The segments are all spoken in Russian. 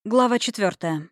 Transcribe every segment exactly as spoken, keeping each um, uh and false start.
Глава четвертая.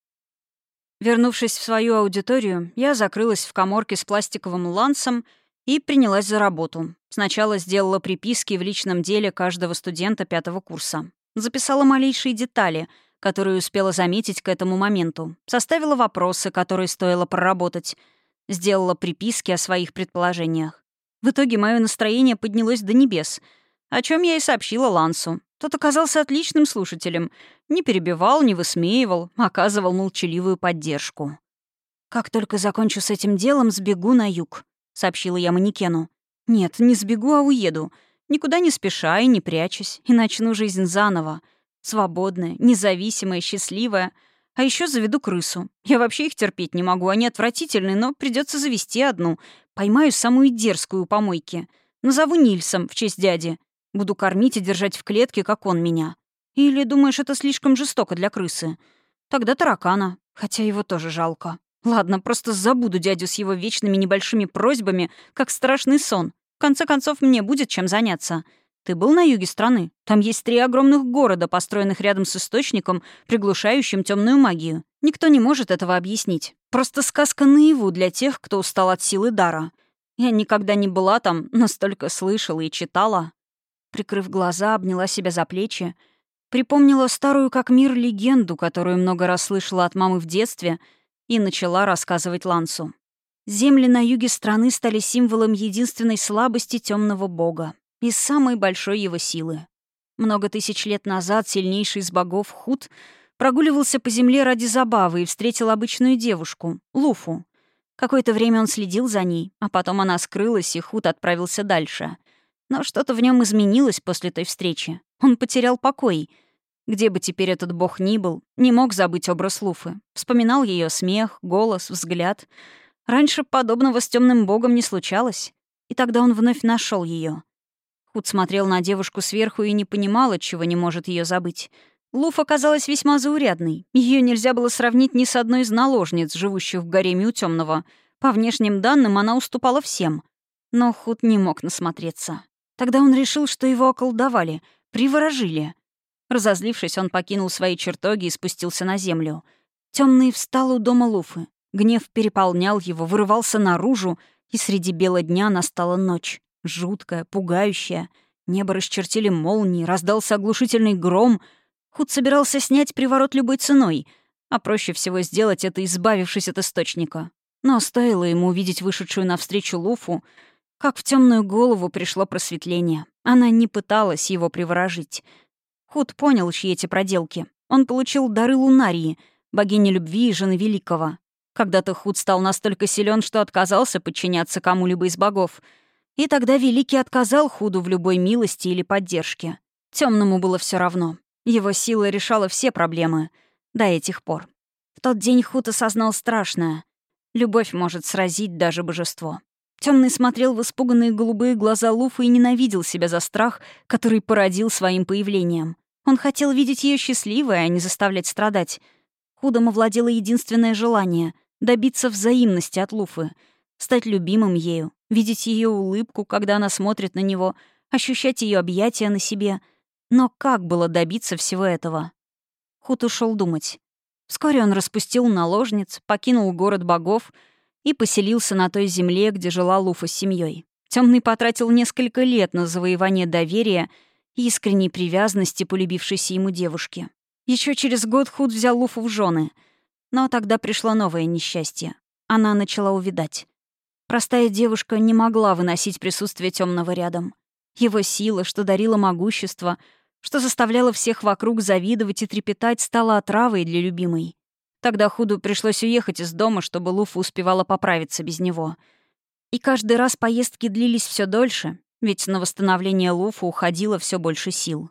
Вернувшись в свою аудиторию, я закрылась в каморке с пластиковым лансом и принялась за работу. Сначала сделала приписки в личном деле каждого студента пятого курса. Записала малейшие детали, которые успела заметить к этому моменту. Составила вопросы, которые стоило проработать. Сделала приписки о своих предположениях. В итоге мое настроение поднялось до небес, о чем я и сообщила Лансу. Тот оказался отличным слушателем. Не перебивал, не высмеивал, оказывал молчаливую поддержку. «Как только закончу с этим делом, сбегу на юг», — сообщила я манекену. «Нет, не сбегу, а уеду. Никуда не спеша и не прячусь, и начну жизнь заново. Свободная, независимая, счастливая. А еще заведу крысу. Я вообще их терпеть не могу, они отвратительные, но придется завести одну. Поймаю самую дерзкую у помойки. Назову Нильсом в честь дяди. Буду кормить и держать в клетке, как он меня. Или думаешь, это слишком жестоко для крысы? Тогда таракана, хотя его тоже жалко. Ладно, просто забуду дядю с его вечными небольшими просьбами, как страшный сон. В конце концов, мне будет чем заняться. Ты был на юге страны? Там есть три огромных города, построенных рядом с источником, приглушающим темную магию. Никто не может этого объяснить. Просто сказка наяву для тех, кто устал от силы дара. Я никогда не была там, но столько слышала и читала. Прикрыв глаза, обняла себя за плечи. Припомнила старую как мир легенду, которую много раз слышала от мамы в детстве, и начала рассказывать Лансу. Земли на юге страны стали символом единственной слабости темного бога и самой большой его силы. Много тысяч лет назад сильнейший из богов Хут прогуливался по земле ради забавы и встретил обычную девушку, Луфу. Какое-то время он следил за ней, а потом она скрылась, и Хут отправился дальше. Но что-то в нем изменилось после той встречи. Он потерял покой. Где бы теперь этот бог ни был, не мог забыть образ Луфы. Вспоминал ее смех, голос, взгляд. Раньше подобного с темным богом не случалось. И тогда он вновь нашел ее. Худ смотрел на девушку сверху и не понимал, отчего не может ее забыть. Луфа казалась весьма заурядной. Ее нельзя было сравнить ни с одной из наложниц, живущих в гареме у темного. По внешним данным она уступала всем. Но Худ не мог насмотреться. Тогда он решил, что его околдовали, приворожили. Разозлившись, он покинул свои чертоги и спустился на землю. Темный встал у дома Луфы. Гнев переполнял его, вырывался наружу, и среди бела дня настала ночь. Жуткая, пугающая. Небо расчертили молнии, раздался оглушительный гром. Худ собирался снять приворот любой ценой, а проще всего сделать это, избавившись от источника. Но стоило ему увидеть вышедшую навстречу Луфу, как в темную голову пришло просветление. Она не пыталась его приворожить. Худ понял, чьи эти проделки. Он получил дары Лунарии, богини любви и жены Великого. Когда-то Худ стал настолько силен, что отказался подчиняться кому-либо из богов. И тогда Великий отказал Худу в любой милости или поддержке. Темному было все равно. Его сила решала все проблемы. До этих пор. В тот день Худ осознал страшное. Любовь может сразить даже божество. Темный смотрел в испуганные голубые глаза Луфы и ненавидел себя за страх, который породил своим появлением. Он хотел видеть ее счастливой, а не заставлять страдать. Худом овладело единственное желание — добиться взаимности от Луфы, стать любимым ею, видеть ее улыбку, когда она смотрит на него, ощущать ее объятия на себе. Но как было добиться всего этого? Худ ушел думать. Вскоре он распустил наложниц, покинул город богов и поселился на той земле, где жила Луфа с семьей. Темный потратил несколько лет на завоевание доверия и искренней привязанности полюбившейся ему девушки. Еще через год Худ взял Луфу в жены, но тогда пришло новое несчастье. Она начала увядать. Простая девушка не могла выносить присутствие темного рядом. Его сила, что дарила могущество, что заставляла всех вокруг завидовать и трепетать, стала отравой для любимой. Тогда Худу пришлось уехать из дома, чтобы Луфа успевала поправиться без него. И каждый раз поездки длились все дольше, ведь на восстановление Луфа уходило все больше сил.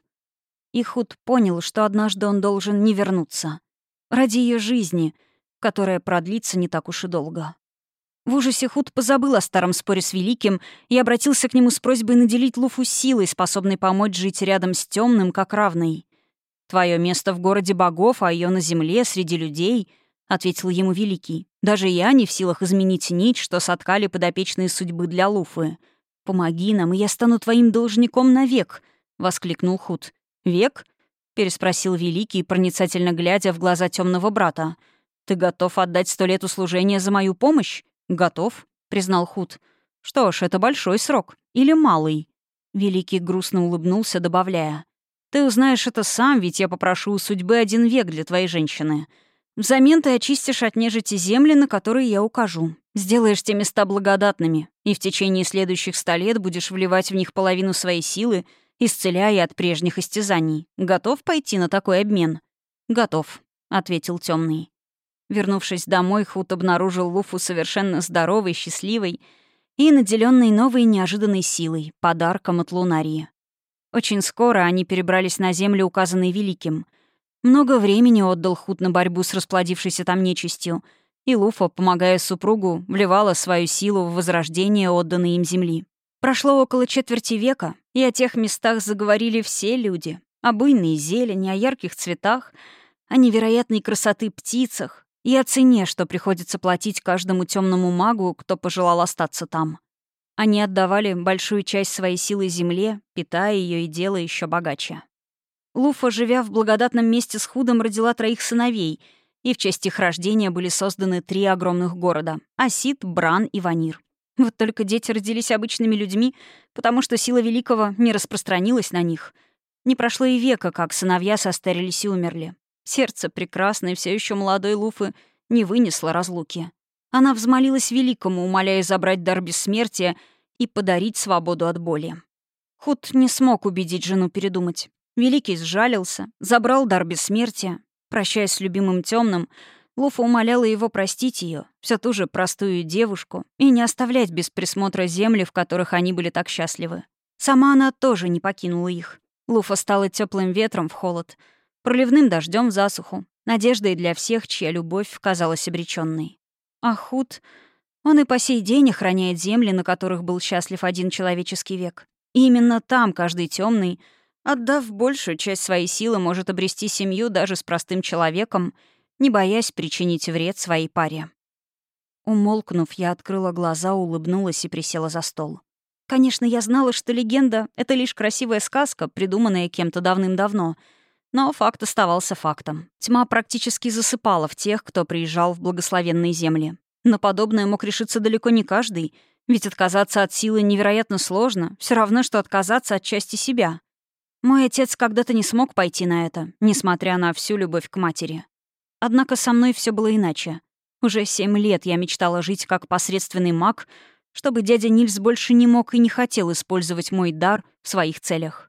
И Худ понял, что однажды он должен не вернуться. Ради ее жизни, которая продлится не так уж и долго. В ужасе Худ позабыл о старом споре с Великим и обратился к нему с просьбой наделить Луфу силой, способной помочь жить рядом с темным, как равной. «Твое место в городе богов, а ее на земле, среди людей», — ответил ему Великий. «Даже я не в силах изменить нить, что соткали подопечные судьбы для Луфы. Помоги нам, и я стану твоим должником навек», — воскликнул Худ. «Век? — переспросил Великий, проницательно глядя в глаза темного брата. «Ты готов отдать сто лет услужения за мою помощь?» «Готов», — признал Худ. «Что ж, это большой срок. Или малый?» Великий грустно улыбнулся, добавляя. «Ты узнаешь это сам, ведь я попрошу у судьбы один век для твоей женщины. Взамен ты очистишь от нежити земли, на которые я укажу. Сделаешь те места благодатными, и в течение следующих ста лет будешь вливать в них половину своей силы, исцеляя от прежних истязаний. Готов пойти на такой обмен?» «Готов», — ответил темный. Вернувшись домой, Худ обнаружил Луфу совершенно здоровой, счастливой и наделенной новой неожиданной силой, подарком от Лунарии. Очень скоро они перебрались на землю, указанной Великим. Много времени отдал Худ на борьбу с расплодившейся там нечистью, и Луфа, помогая супругу, вливала свою силу в возрождение отданной им земли. Прошло около четверти века, и о тех местах заговорили все люди. О буйной зелени, о ярких цветах, о невероятной красоты птицах и о цене, что приходится платить каждому темному магу, кто пожелал остаться там. Они отдавали большую часть своей силы земле, питая ее и делая еще богаче. Луфа, живя в благодатном месте с Худом, родила троих сыновей, и в честь их рождения были созданы три огромных города — Асид, Бран и Ванир. Вот только дети родились обычными людьми, потому что сила Великого не распространилась на них. Не прошло и века, как сыновья состарились и умерли. Сердце прекрасной, все еще молодой Луфы не вынесло разлуки. Она взмолилась Великому, умоляя забрать дар бессмертия и подарить свободу от боли. Худ не смог убедить жену передумать. Великий сжалился, забрал дар бессмертия. Прощаясь с любимым темным, Луфа умоляла его простить ее, всю ту же простую девушку, и не оставлять без присмотра земли, в которых они были так счастливы. Сама она тоже не покинула их. Луфа стала теплым ветром в холод, проливным дождем в засуху, надеждой для всех, чья любовь казалась обреченной. А Худ, он и по сей день охраняет земли, на которых был счастлив один человеческий век. И именно там каждый темный, отдав большую часть своей силы, может обрести семью даже с простым человеком, не боясь причинить вред своей паре. Умолкнув, я открыла глаза, улыбнулась и присела за стол. Конечно, я знала, что легенда — это лишь красивая сказка, придуманная кем-то давным-давно. Но факт оставался фактом. Тьма практически засыпала в тех, кто приезжал в благословенные земли. На подобное мог решиться далеко не каждый, ведь отказаться от силы невероятно сложно, все равно, что отказаться от части себя. Мой отец когда-то не смог пойти на это, несмотря на всю любовь к матери. Однако со мной все было иначе. Уже семь лет я мечтала жить как посредственный маг, чтобы дядя Нильс больше не мог и не хотел использовать мой дар в своих целях.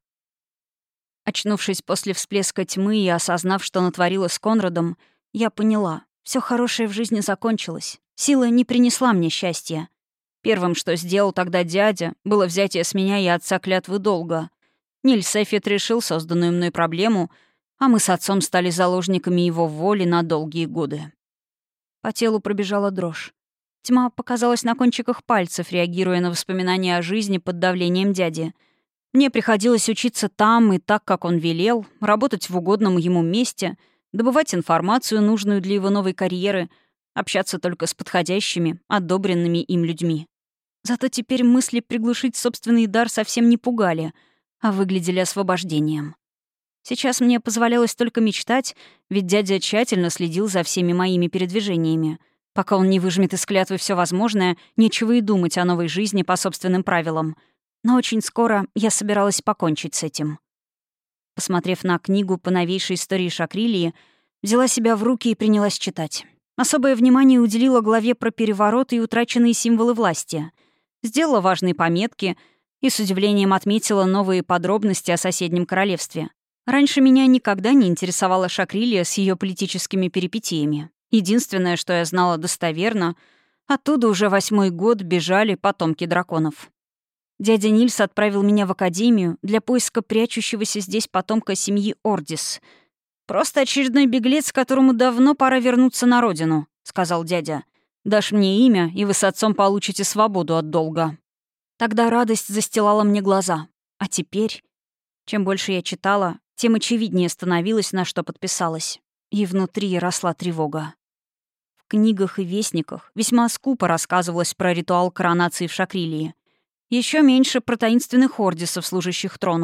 Очнувшись после всплеска тьмы и осознав, что натворила с Конрадом, я поняла, все хорошее в жизни закончилось. Сила не принесла мне счастья. Первым, что сделал тогда дядя, было взятие с меня и отца клятвы долга. Нильс Эффет решил созданную мной проблему, а мы с отцом стали заложниками его воли на долгие годы. По телу пробежала дрожь. Тьма показалась на кончиках пальцев, реагируя на воспоминания о жизни под давлением дяди. Мне приходилось учиться там и так, как он велел, работать в угодном ему месте, добывать информацию, нужную для его новой карьеры, общаться только с подходящими, одобренными им людьми. Зато теперь мысли приглушить собственный дар совсем не пугали, а выглядели освобождением. Сейчас мне позволялось только мечтать, ведь дядя тщательно следил за всеми моими передвижениями. Пока он не выжмет из клятвы все возможное, нечего и думать о новой жизни по собственным правилам. Но очень скоро я собиралась покончить с этим. Посмотрев на книгу по новейшей истории Шакрилии, взяла себя в руки и принялась читать. Особое внимание уделила главе про переворот и утраченные символы власти. Сделала важные пометки и с удивлением отметила новые подробности о соседнем королевстве. Раньше меня никогда не интересовала Шакрилия с ее политическими перипетиями. Единственное, что я знала достоверно, оттуда уже восьмой год бежали потомки драконов. Дядя Нильс отправил меня в академию для поиска прячущегося здесь потомка семьи Ордис. «Просто очередной беглец, которому давно пора вернуться на родину», — сказал дядя. «Дашь мне имя, и вы с отцом получите свободу от долга». Тогда радость застилала мне глаза. А теперь, чем больше я читала, тем очевиднее становилось, на что подписалась. И внутри росла тревога. В книгах и вестниках весьма скупо рассказывалось про ритуал коронации в Шакрилии. Еще меньше про таинственных ордисов, служащих трону.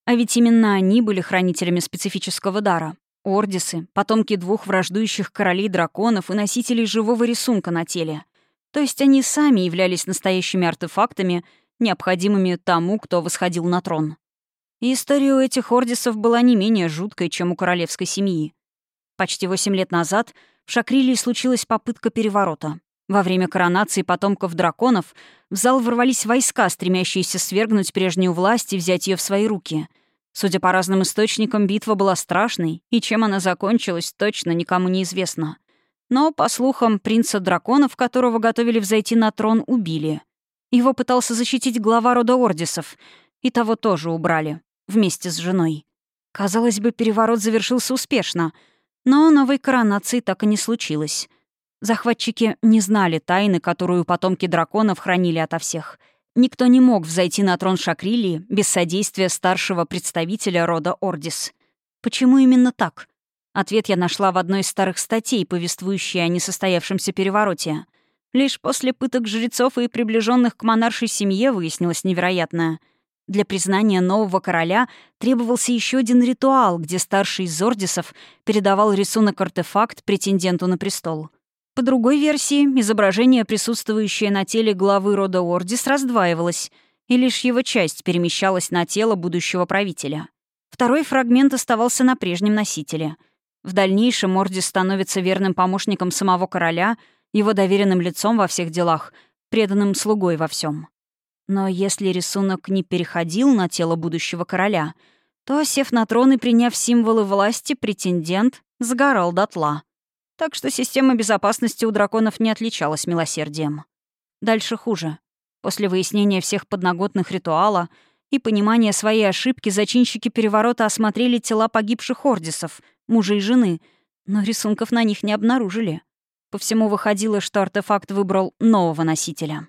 А ведь именно они были хранителями специфического дара. Ордисы, потомки двух враждующих королей-драконов и носителей живого рисунка на теле. То есть они сами являлись настоящими артефактами, необходимыми тому, кто восходил на трон. И история у этих ордисов была не менее жуткой, чем у королевской семьи. Почти восемь лет назад в Шакрилии случилась попытка переворота. Во время коронации потомков драконов в зал ворвались войска, стремящиеся свергнуть прежнюю власть и взять ее в свои руки. Судя по разным источникам, битва была страшной, и чем она закончилась, точно никому не известно. Но, по слухам, принца драконов, которого готовили взойти на трон, убили. Его пытался защитить глава рода Ордисов, и того тоже убрали, вместе с женой. Казалось бы, переворот завершился успешно, но новой коронации так и не случилось. Захватчики не знали тайны, которую потомки драконов хранили ото всех. Никто не мог взойти на трон Шакрилии без содействия старшего представителя рода Ордис. Почему именно так? Ответ я нашла в одной из старых статей, повествующей о несостоявшемся перевороте. Лишь после пыток жрецов и приближенных к монаршей семье выяснилось невероятное. Для признания нового короля требовался еще один ритуал, где старший из Ордисов передавал рисунок-артефакт претенденту на престол. По другой версии, изображение, присутствующее на теле главы рода Ордис, раздваивалось, и лишь его часть перемещалась на тело будущего правителя. Второй фрагмент оставался на прежнем носителе. В дальнейшем Ордис становится верным помощником самого короля, его доверенным лицом во всех делах, преданным слугой во всем. Но если рисунок не переходил на тело будущего короля, то, сев на трон и приняв символы власти, претендент сгорал дотла. Так что система безопасности у драконов не отличалась милосердием. Дальше хуже. После выяснения всех подноготных ритуала и понимания своей ошибки зачинщики переворота осмотрели тела погибших ордисов, мужа и жены, но рисунков на них не обнаружили. По всему выходило, что артефакт выбрал нового носителя.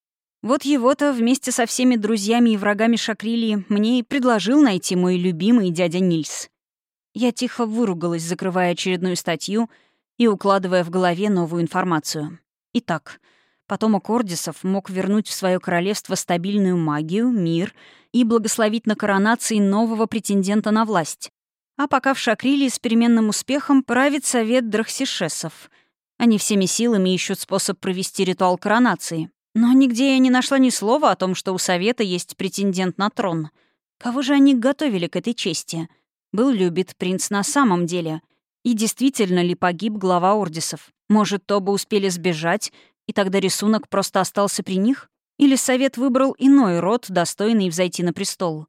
Вот его-то вместе со всеми друзьями и врагами Шакрилии мне и предложил найти мой любимый дядя Нильс. Я тихо выругалась, закрывая очередную статью и укладывая в голове новую информацию. Итак, потомок Ордисов мог вернуть в свое королевство стабильную магию, мир и благословить на коронации нового претендента на власть. А пока в Шакрилии с переменным успехом правит совет драхсишесов. Они всеми силами ищут способ провести ритуал коронации. Но нигде я не нашла ни слова о том, что у совета есть претендент на трон. Кого же они готовили к этой чести? Был ли убит принц на самом деле? И действительно ли погиб глава Ордисов? Может, оба успели сбежать, и тогда рисунок просто остался при них? Или совет выбрал иной род, достойный взойти на престол?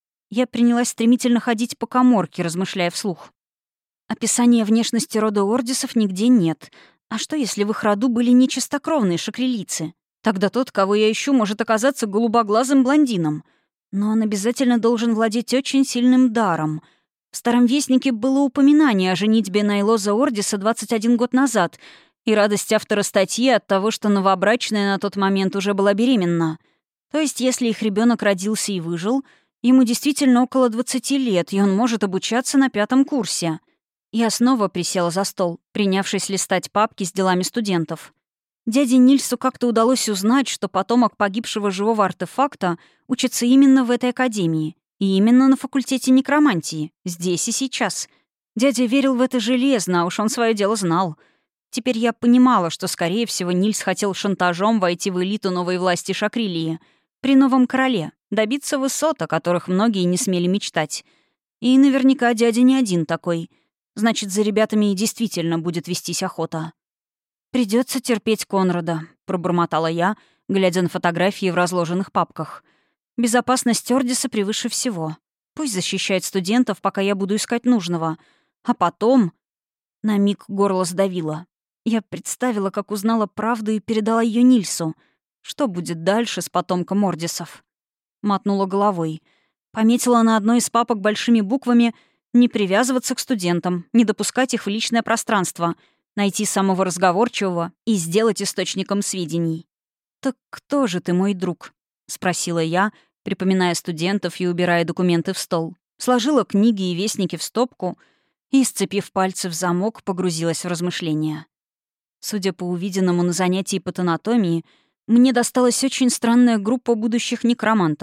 Я принялась стремительно ходить по каморке, размышляя вслух. Описания внешности рода Ордисов нигде нет. А что, если в их роду были нечистокровные шакрилийцы? Тогда тот, кого я ищу, может оказаться голубоглазым блондином. Но он обязательно должен владеть очень сильным даром. В Старом Вестнике было упоминание о женитьбе Найлоза Ордиса двадцать один год назад и радость автора статьи от того, что новобрачная на тот момент уже была беременна. То есть, если их ребенок родился и выжил, ему действительно около двадцати лет, и он может обучаться на пятом курсе. Я снова присела за стол, принявшись листать папки с делами студентов. Дяде Нильсу как-то удалось узнать, что потомок погибшего живого артефакта учится именно в этой академии. И именно на факультете некромантии. Здесь и сейчас. Дядя верил в это железно, а уж он свое дело знал. Теперь я понимала, что, скорее всего, Нильс хотел шантажом войти в элиту новой власти Шакрилии. При новом короле. Добиться высот, о которых многие не смели мечтать. И наверняка дядя не один такой. Значит, за ребятами и действительно будет вестись охота. «Придется терпеть Конрада», — пробормотала я, глядя на фотографии в разложенных папках. «Безопасность Ордиса превыше всего. Пусть защищает студентов, пока я буду искать нужного. А потом...» На миг горло сдавило. Я представила, как узнала правду и передала ее Нильсу. Что будет дальше с потомком Ордисов? Мотнула головой. Пометила на одной из папок большими буквами «Не привязываться к студентам, не допускать их в личное пространство», найти самого разговорчивого и сделать источником сведений. «Так кто же ты, мой друг?» — спросила я, припоминая студентов и убирая документы в стол. Сложила книги и вестники в стопку и, сцепив пальцы в замок, погрузилась в размышления. Судя по увиденному на занятии по анатомии, мне досталась очень странная группа будущих некромантов.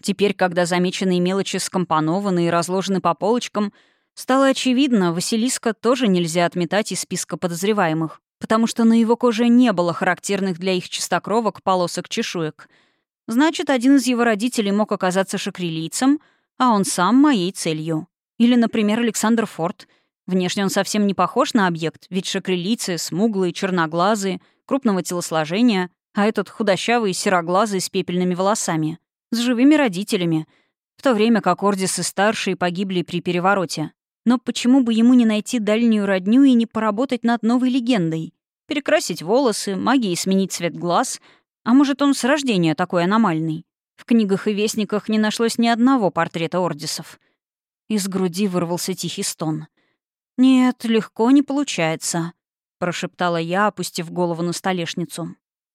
Теперь, когда замеченные мелочи скомпонованы и разложены по полочкам, стало очевидно, Василиска тоже нельзя отметать из списка подозреваемых, потому что на его коже не было характерных для их чистокровок полосок чешуек. Значит, один из его родителей мог оказаться шакрилийцем, а он сам — моей целью. Или, например, Александр Форд. Внешне он совсем не похож на объект, ведь шакрилийцы — смуглые, черноглазые, крупного телосложения, а этот худощавый, сероглазый с пепельными волосами. С живыми родителями. В то время как Ордисы-старшие погибли при перевороте. Но почему бы ему не найти дальнюю родню и не поработать над новой легендой? Перекрасить волосы, магией сменить цвет глаз. А может, он с рождения такой аномальный? В книгах и вестниках не нашлось ни одного портрета Ордисов. Из груди вырвался тихий стон. «Нет, легко не получается», — прошептала я, опустив голову на столешницу.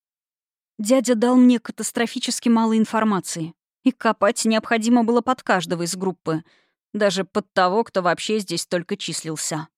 Дядя дал мне катастрофически мало информации, и копать необходимо было под каждого из группы, даже под того, кто вообще здесь только числился.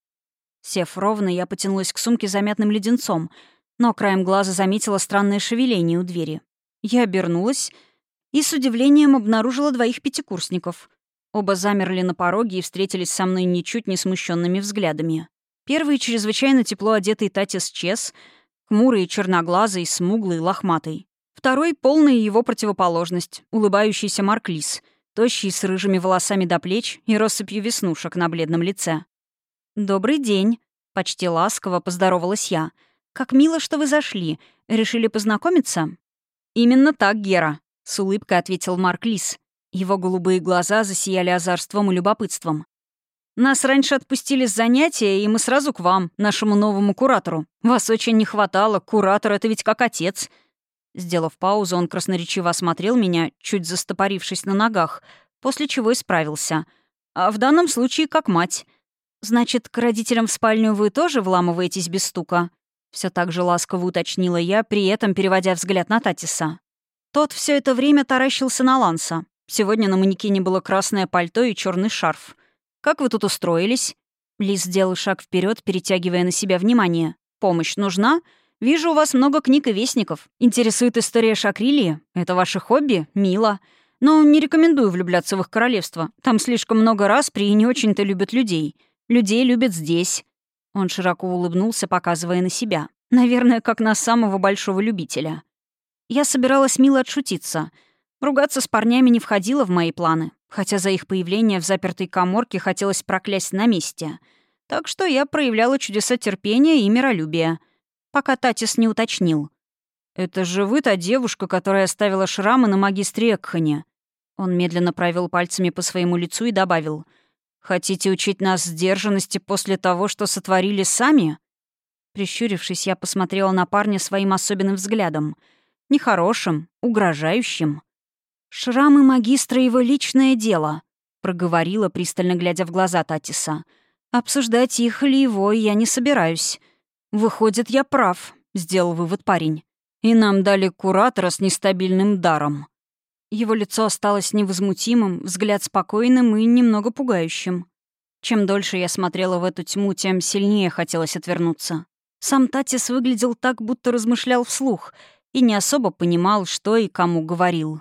Сев ровно, я потянулась к сумке за мятным леденцом, но краем глаза заметила странное шевеление у двери. Я обернулась и с удивлением обнаружила двоих пятикурсников. Оба замерли на пороге и встретились со мной ничуть не смущенными взглядами. Первый — чрезвычайно тепло одетый Татис Чес, хмурый, черноглазый, смуглый, лохматый. Второй — полная его противоположность, улыбающийся Марк Лис, тощий, с рыжими волосами до плеч и россыпью веснушек на бледном лице. «Добрый день», — почти ласково поздоровалась я. «Как мило, что вы зашли. Решили познакомиться?» «Именно так, Гера», — с улыбкой ответил Марк Лис. Его голубые глаза засияли азартством и любопытством. «Нас раньше отпустили с занятия, и мы сразу к вам, нашему новому куратору. Вас очень не хватало, куратор — это ведь как отец». Сделав паузу, он красноречиво осмотрел меня, чуть застопорившись на ногах, после чего исправился. «А в данном случае как мать». «Значит, к родителям в спальню вы тоже вламываетесь без стука?» Все так же ласково уточнила я, при этом переводя взгляд на Татиса. Тот все это время таращился на Ланса. Сегодня на манекене было красное пальто и черный шарф. «Как вы тут устроились?» Лис сделал шаг вперед, перетягивая на себя внимание. «Помощь нужна? Вижу, у вас много книг и вестников. Интересует история Шакрилии? Это ваше хобби? Мило. Но не рекомендую влюбляться в их королевство. Там слишком много распри и не очень-то любят людей. Людей любят здесь». Он широко улыбнулся, показывая на себя. Наверное, как на самого большого любителя. Я собиралась мило отшутиться. Ругаться с парнями не входило в мои планы, хотя за их появление в запертой каморке хотелось проклясть на месте. Так что я проявляла чудеса терпения и миролюбия. Пока Татис не уточнил. «Это же вы та девушка, которая оставила шрамы на магистре Экхане?» Он медленно провел пальцами по своему лицу и добавил. «Хотите учить нас сдержанности после того, что сотворили сами?» Прищурившись, я посмотрела на парня своим особенным взглядом. Нехорошим, угрожающим. «Шрамы магистра — его личное дело», — проговорила, пристально глядя в глаза Татиса. «Обсуждать их или его я не собираюсь». «Выходит, я прав», — сделал вывод парень. «И нам дали куратора с нестабильным даром». Его лицо осталось невозмутимым, взгляд спокойным и немного пугающим. Чем дольше я смотрела в эту тьму, тем сильнее хотелось отвернуться. Сам Татис выглядел так, будто размышлял вслух, и не особо понимал, что и кому говорил.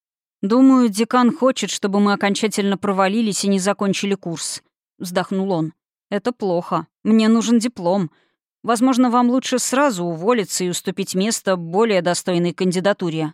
«Думаю, декан хочет, чтобы мы окончательно провалились и не закончили курс», — вздохнул он. «Это плохо. Мне нужен диплом. Возможно, вам лучше сразу уволиться и уступить место более достойной кандидатуре».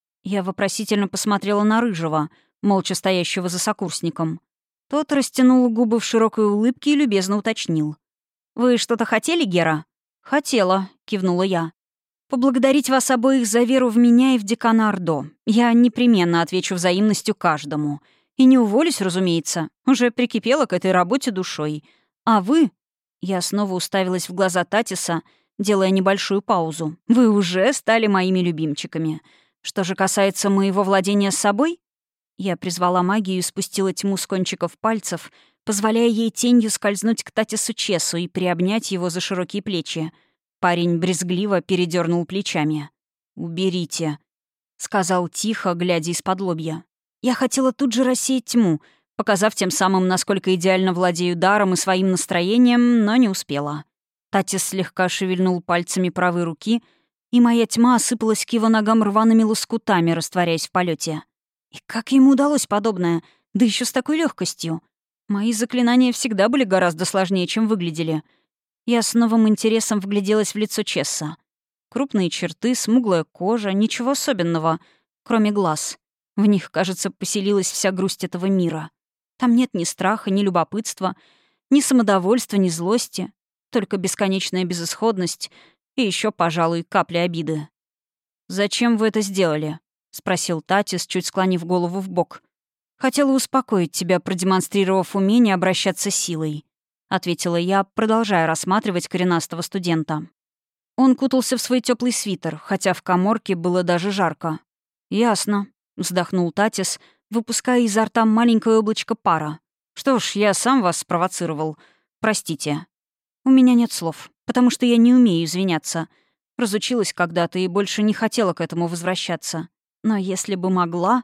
Я вопросительно посмотрела на Рыжего, молча стоящего за сокурсником. Тот растянул губы в широкой улыбке и любезно уточнил. «Вы что-то хотели, Гера?» «Хотела», — кивнула я. «Поблагодарить вас обоих за веру в меня и в декана Ордо. Я непременно отвечу взаимностью каждому. И не уволюсь, разумеется. Уже прикипела к этой работе душой. А вы...» Я снова уставилась в глаза Татиса, делая небольшую паузу. «Вы уже стали моими любимчиками. Что же касается моего владения собой...» Я призвала магию и спустила тьму с кончиков пальцев, позволяя ей тенью скользнуть к Татису Чесу и приобнять его за широкие плечи. Парень брезгливо передернул плечами. «Уберите», — сказал тихо, глядя из-под лобья. Я хотела тут же рассеять тьму, показав тем самым, насколько идеально владею даром и своим настроением, но не успела. Татис слегка шевельнул пальцами правой руки, и моя тьма осыпалась к его ногам рваными лоскутами, растворяясь в полете. И как ему удалось подобное? Да еще с такой легкостью. Мои заклинания всегда были гораздо сложнее, чем выглядели. Я с новым интересом вгляделась в лицо Чесса. Крупные черты, смуглая кожа, ничего особенного, кроме глаз. В них, кажется, поселилась вся грусть этого мира. Там нет ни страха, ни любопытства, ни самодовольства, ни злости, только бесконечная безысходность и еще, пожалуй, капли обиды. «Зачем вы это сделали?» — спросил Татис, чуть склонив голову в бок. «Хотела успокоить тебя, продемонстрировав умение обращаться силой», — ответила я, продолжая рассматривать коренастого студента. Он кутался в свой теплый свитер, хотя в каморке было даже жарко. «Ясно», — вздохнул Татис, выпуская изо рта маленькое облачко пара. «Что ж, я сам вас спровоцировал. Простите». «У меня нет слов, потому что я не умею извиняться. Разучилась когда-то и больше не хотела к этому возвращаться. Но если бы могла...»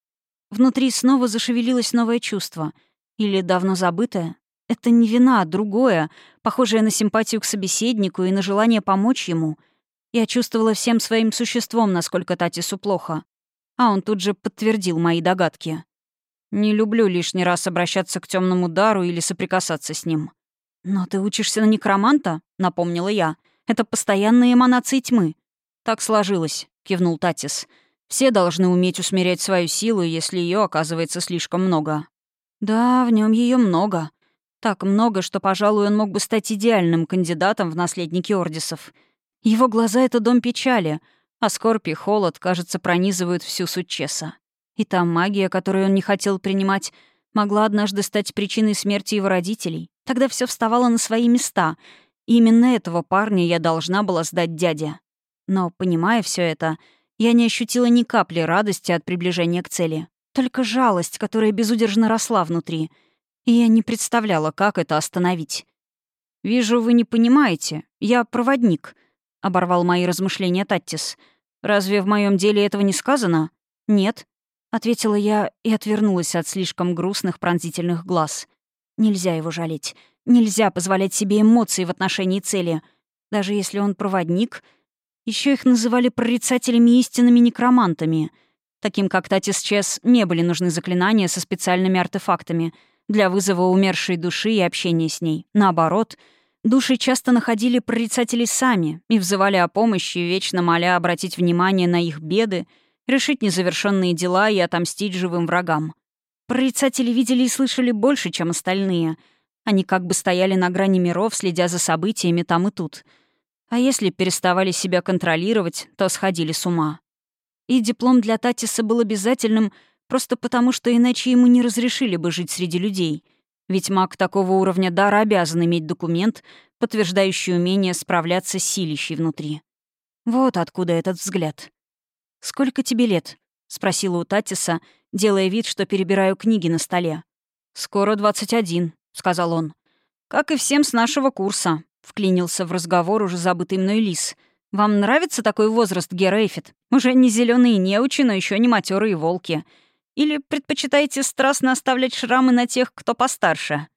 Внутри снова зашевелилось новое чувство. Или давно забытое. Это не вина, а другое, похожее на симпатию к собеседнику и на желание помочь ему. Я чувствовала всем своим существом, насколько Татису плохо. А он тут же подтвердил мои догадки. «Не люблю лишний раз обращаться к темному дару или соприкасаться с ним». «Но ты учишься на некроманта?» — напомнила я. «Это постоянные эманации тьмы». «Так сложилось», — кивнул Татис. «Все должны уметь усмирять свою силу, если ее оказывается слишком много». «Да, в нем ее много. Так много, что, пожалуй, он мог бы стать идеальным кандидатом в наследники Ордисов. Его глаза — это дом печали, а скорбь и холод, кажется, пронизывают всю суть Чесса. И та магия, которую он не хотел принимать, могла однажды стать причиной смерти его родителей. Тогда все вставало на свои места. И именно этого парня я должна была сдать дяде. Но, понимая все это, я не ощутила ни капли радости от приближения к цели. Только жалость, которая безудержно росла внутри. И я не представляла, как это остановить. «Вижу, вы не понимаете. Я проводник», — оборвал мои размышления Таттис. «Разве в моем деле этого не сказано?» «Нет», — ответила я и отвернулась от слишком грустных пронзительных глаз. Нельзя его жалеть. Нельзя позволять себе эмоции в отношении цели. Даже если он проводник. Еще их называли прорицателями и истинными некромантами. Таким как Татис Чесс не были нужны заклинания со специальными артефактами для вызова умершей души и общения с ней. Наоборот, души часто находили прорицателей сами и взывали о помощи, вечно моля обратить внимание на их беды, решить незавершенные дела и отомстить живым врагам. Прорицатели видели и слышали больше, чем остальные. Они как бы стояли на грани миров, следя за событиями там и тут. А если переставали себя контролировать, то сходили с ума. И диплом для Татиса был обязательным просто потому, что иначе ему не разрешили бы жить среди людей. Ведь маг такого уровня дара обязан иметь документ, подтверждающий умение справляться с силищей внутри. Вот откуда этот взгляд. «Сколько тебе лет?» — спросила у Татиса, делая вид, что перебираю книги на столе. «Скоро двадцать один», — сказал он. «Как и всем с нашего курса», — вклинился в разговор уже забытый мной лис. «Вам нравится такой возраст, Гер Эйфит? Уже не зеленые неучи, но еще не матерые волки. Или предпочитаете страстно оставлять шрамы на тех, кто постарше?»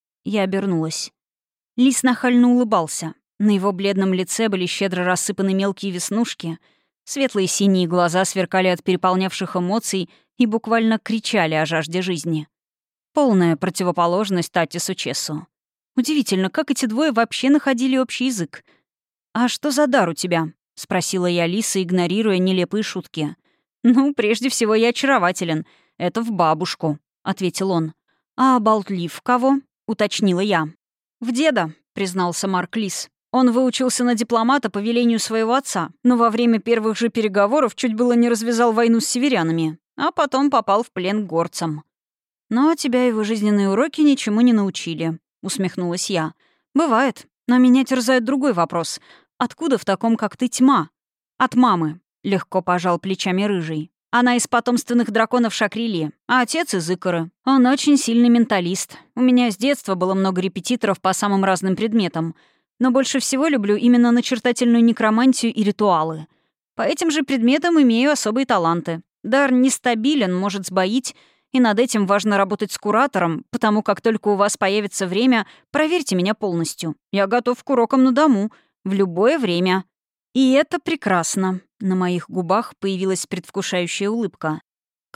Я обернулась. Лис нахально улыбался. На его бледном лице были щедро рассыпаны мелкие веснушки. Светлые синие глаза сверкали от переполнявших эмоций и буквально кричали о жажде жизни. Полная противоположность Татису Чессу. Удивительно, как эти двое вообще находили общий язык. «А что за дар у тебя?» — спросила я лиса, игнорируя нелепые шутки. «Ну, прежде всего, я очарователен. Это в бабушку», — ответил он. «А болтлив в кого?» — уточнила я. «В деда», — признался Марк Лис. «Он выучился на дипломата по велению своего отца, но во время первых же переговоров чуть было не развязал войну с северянами, а потом попал в плен к горцам». «Но тебя его жизненные уроки ничему не научили», — усмехнулась я. «Бывает, но меня терзает другой вопрос. Откуда в таком, как ты, тьма?» «От мамы», — легко пожал плечами рыжий. «Она из потомственных драконов Шакрилии, а отец из Икары. Он очень сильный менталист. У меня с детства было много репетиторов по самым разным предметам, но больше всего люблю именно начертательную некромантию и ритуалы. По этим же предметам имею особые таланты. Дар нестабилен, может сбоить, и над этим важно работать с куратором, потому как только у вас появится время, проверьте меня полностью. Я готов к урокам на дому, в любое время». И это прекрасно. На моих губах появилась предвкушающая улыбка.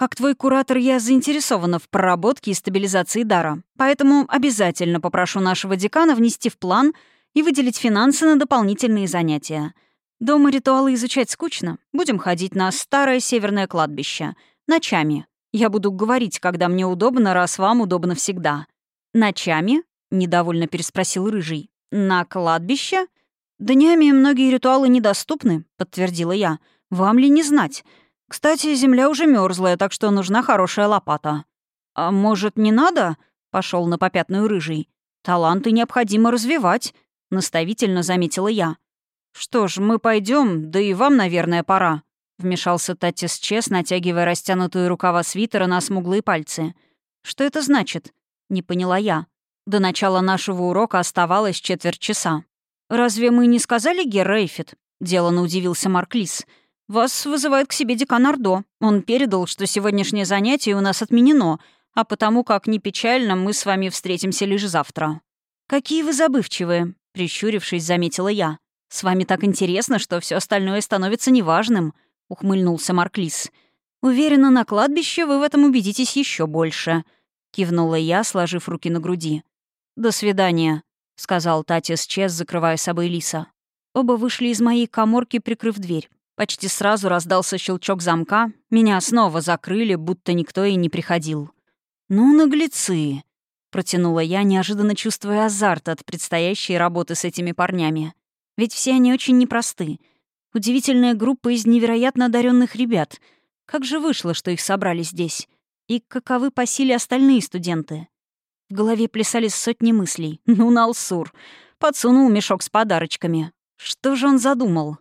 Как твой куратор, я заинтересована в проработке и стабилизации дара, поэтому обязательно попрошу нашего декана внести в план и выделить финансы на дополнительные занятия. Дома ритуалы изучать скучно. Будем ходить на старое северное кладбище. Ночами. Я буду говорить, когда мне удобно, раз вам удобно всегда». «Ночами?» — недовольно переспросил Рыжий. «На кладбище?» «Днями многие ритуалы недоступны», — подтвердила я. «Вам ли не знать? Кстати, земля уже мерзлая, так что нужна хорошая лопата». «А может, не надо?» — пошел на попятную Рыжий. «Таланты необходимо развивать», — наставительно заметила я. «Что ж, мы пойдем, да и вам, наверное, пора», — вмешался Таттис Чес, натягивая растянутые рукава свитера на смуглые пальцы. «Что это значит?» — не поняла я. До начала нашего урока оставалось четверть часа. «Разве мы не сказали, Гер Эйфит?» — деланно удивился Марк Лис. «Вас вызывает к себе декан Ордо. Он передал, что сегодняшнее занятие у нас отменено, а потому, как ни печально, мы с вами встретимся лишь завтра». «Какие вы забывчивые», — прищурившись, заметила я. «С вами так интересно, что все остальное становится неважным», — ухмыльнулся Марк Лис. «Уверена, на кладбище вы в этом убедитесь еще больше», — кивнула я, сложив руки на груди. «До свидания», — сказал Таттис Чес, закрывая собой Лиса. Оба вышли из моей каморки, прикрыв дверь. Почти сразу раздался щелчок замка. Меня снова закрыли, будто никто и не приходил. «Ну, наглецы!» — протянула я, неожиданно чувствуя азарт от предстоящей работы с этими парнями. Ведь все они очень непросты. Удивительная группа из невероятно одаренных ребят. Как же вышло, что их собрали здесь? И каковы по силе остальные студенты? В голове плясали сотни мыслей. Ну, Налсур. Подсунул мешок с подарочками. Что же он задумал?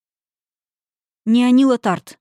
Неонила Тарт.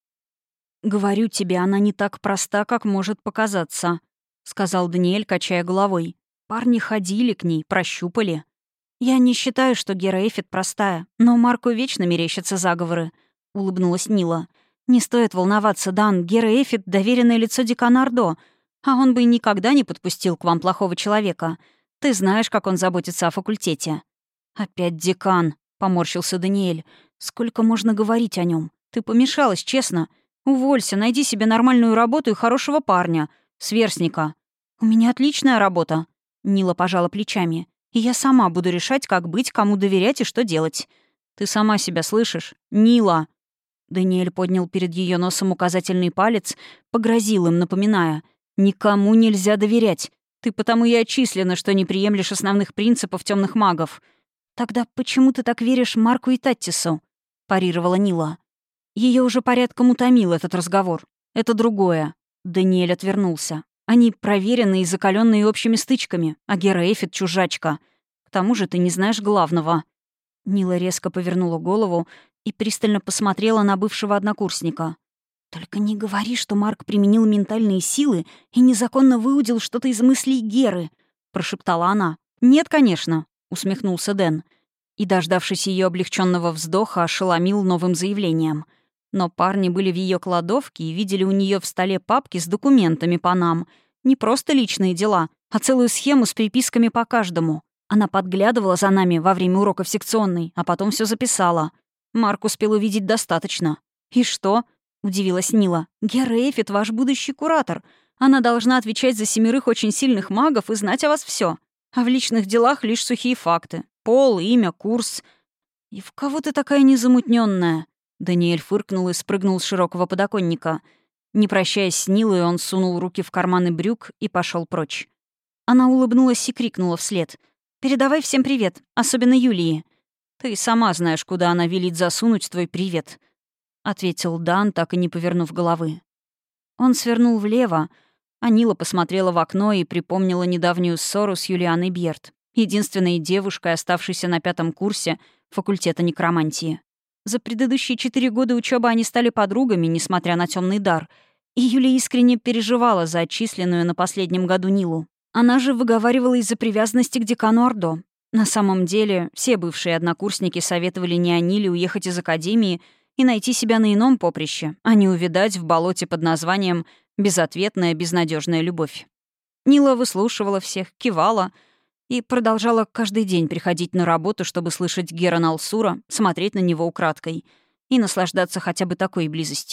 «Говорю тебе, она не так проста, как может показаться», — сказал Даниэль, качая головой. «Парни ходили к ней, прощупали». «Я не считаю, что Гера Эйфит простая, но Марку вечно мерещатся заговоры», — улыбнулась Нила. «Не стоит волноваться, Дан. Гера Эйфит — доверенное лицо декана Ордо, а он бы никогда не подпустил к вам плохого человека. Ты знаешь, как он заботится о факультете». «Опять декан», — поморщился Даниэль. «Сколько можно говорить о нем? Ты помешалась, честно. Уволься, найди себе нормальную работу и хорошего парня, сверстника». «У меня отличная работа», — Нила пожала плечами. «И я сама буду решать, как быть, кому доверять и что делать». «Ты сама себя слышишь? Нила!» Даниэль поднял перед ее носом указательный палец, погрозил им, напоминая. «Никому нельзя доверять. Ты потому и отчислена, что не приемлешь основных принципов темных магов». «Тогда почему ты так веришь Марку и Таттису?» — парировала Нила. Ее уже порядком утомил этот разговор. «Это другое». Даниэль отвернулся. «Они проверенные и закаленные общими стычками, а Гера Эйфит — чужачка. К тому же ты не знаешь главного». Нила резко повернула голову и пристально посмотрела на бывшего однокурсника. «Только не говори, что Марк применил ментальные силы и незаконно выудил что-то из мыслей Геры», — прошептала она. «Нет, конечно», — усмехнулся Дэн. И, дождавшись ее облегченного вздоха, ошеломил новым заявлением. Но парни были в ее кладовке и видели у нее в столе папки с документами по нам. Не просто личные дела, а целую схему с приписками по каждому. Она подглядывала за нами во время уроков секционной, а потом все записала. Марк успел увидеть достаточно. «И что?» — удивилась Нила. «Гера Эйфит — ваш будущий куратор. Она должна отвечать за семерых очень сильных магов и знать о вас все. А в личных делах лишь сухие факты. Пол, имя, курс. И в кого ты такая незамутненная? Даниэль фыркнул и спрыгнул с широкого подоконника. Не прощаясь с Нилой, он сунул руки в карманы брюк и пошел прочь. Она улыбнулась и крикнула вслед. «Передавай всем привет, особенно Юлии. Ты сама знаешь, куда она велит засунуть твой привет», — ответил Дан, так и не повернув головы. Он свернул влево, а Нила посмотрела в окно и припомнила недавнюю ссору с Юлианой Бьерт, единственной девушкой, оставшейся на пятом курсе факультета некромантии. За предыдущие четыре года учебы они стали подругами, несмотря на темный дар, и Юлия искренне переживала за отчисленную на последнем году Нилу. Она же выговаривала из-за привязанности к декану Ордо. На самом деле, все бывшие однокурсники советовали Неониле уехать из академии и найти себя на ином поприще, а не увядать в болоте под названием «безответная, безнадежная любовь». Нила выслушивала всех, кивала и продолжала каждый день приходить на работу, чтобы слышать Гера Налсура, смотреть на него украдкой и наслаждаться хотя бы такой близостью.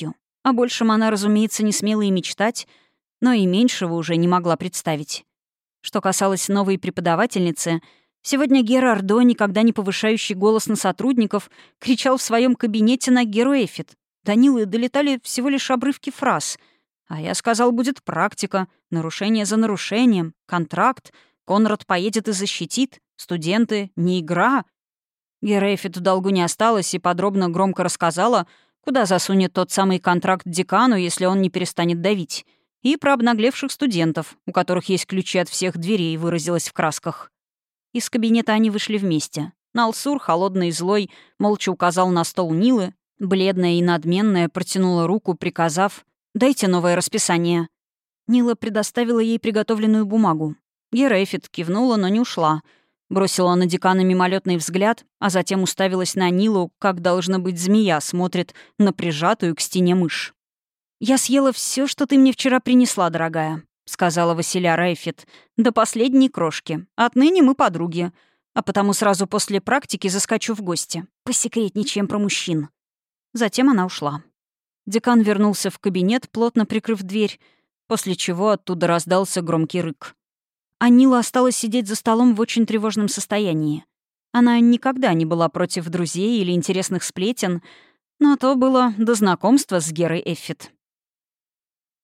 О большем она, разумеется, не смела и мечтать, но и меньшего уже не могла представить. Что касалось новой преподавательницы, сегодня Гера Ордо, никогда не повышающий голос на сотрудников, кричал в своем кабинете на Геру Эффит. До Нилы долетали всего лишь обрывки фраз. А я сказал, будет практика, нарушение за нарушением, контракт, Конрад поедет и защитит, студенты, не игра. Гера Эффит в долгу не осталась и подробно громко рассказала, куда засунет тот самый контракт декану, если он не перестанет давить. И про обнаглевших студентов, у которых есть ключи от всех дверей, выразилась в красках. Из кабинета они вышли вместе. Налсур, холодный и злой, молча указал на стол Нилы, бледная и надменная протянула руку, приказав «Дайте новое расписание». Нила предоставила ей приготовленную бумагу. Гера Эффит кивнула, но не ушла. Бросила на декана мимолетный взгляд, а затем уставилась на Нилу, как, должна быть, змея смотрит на прижатую к стене мышь. «Я съела все, что ты мне вчера принесла, дорогая», — сказала Василяра Эффит. «До последней крошки. Отныне мы подруги. А потому сразу после практики заскочу в гости. Посекретничаем про мужчин». Затем она ушла. Декан вернулся в кабинет, плотно прикрыв дверь, после чего оттуда раздался громкий рык. А Нила осталась сидеть за столом в очень тревожном состоянии. Она никогда не была против друзей или интересных сплетен, но то было до знакомства с Герой Эффит.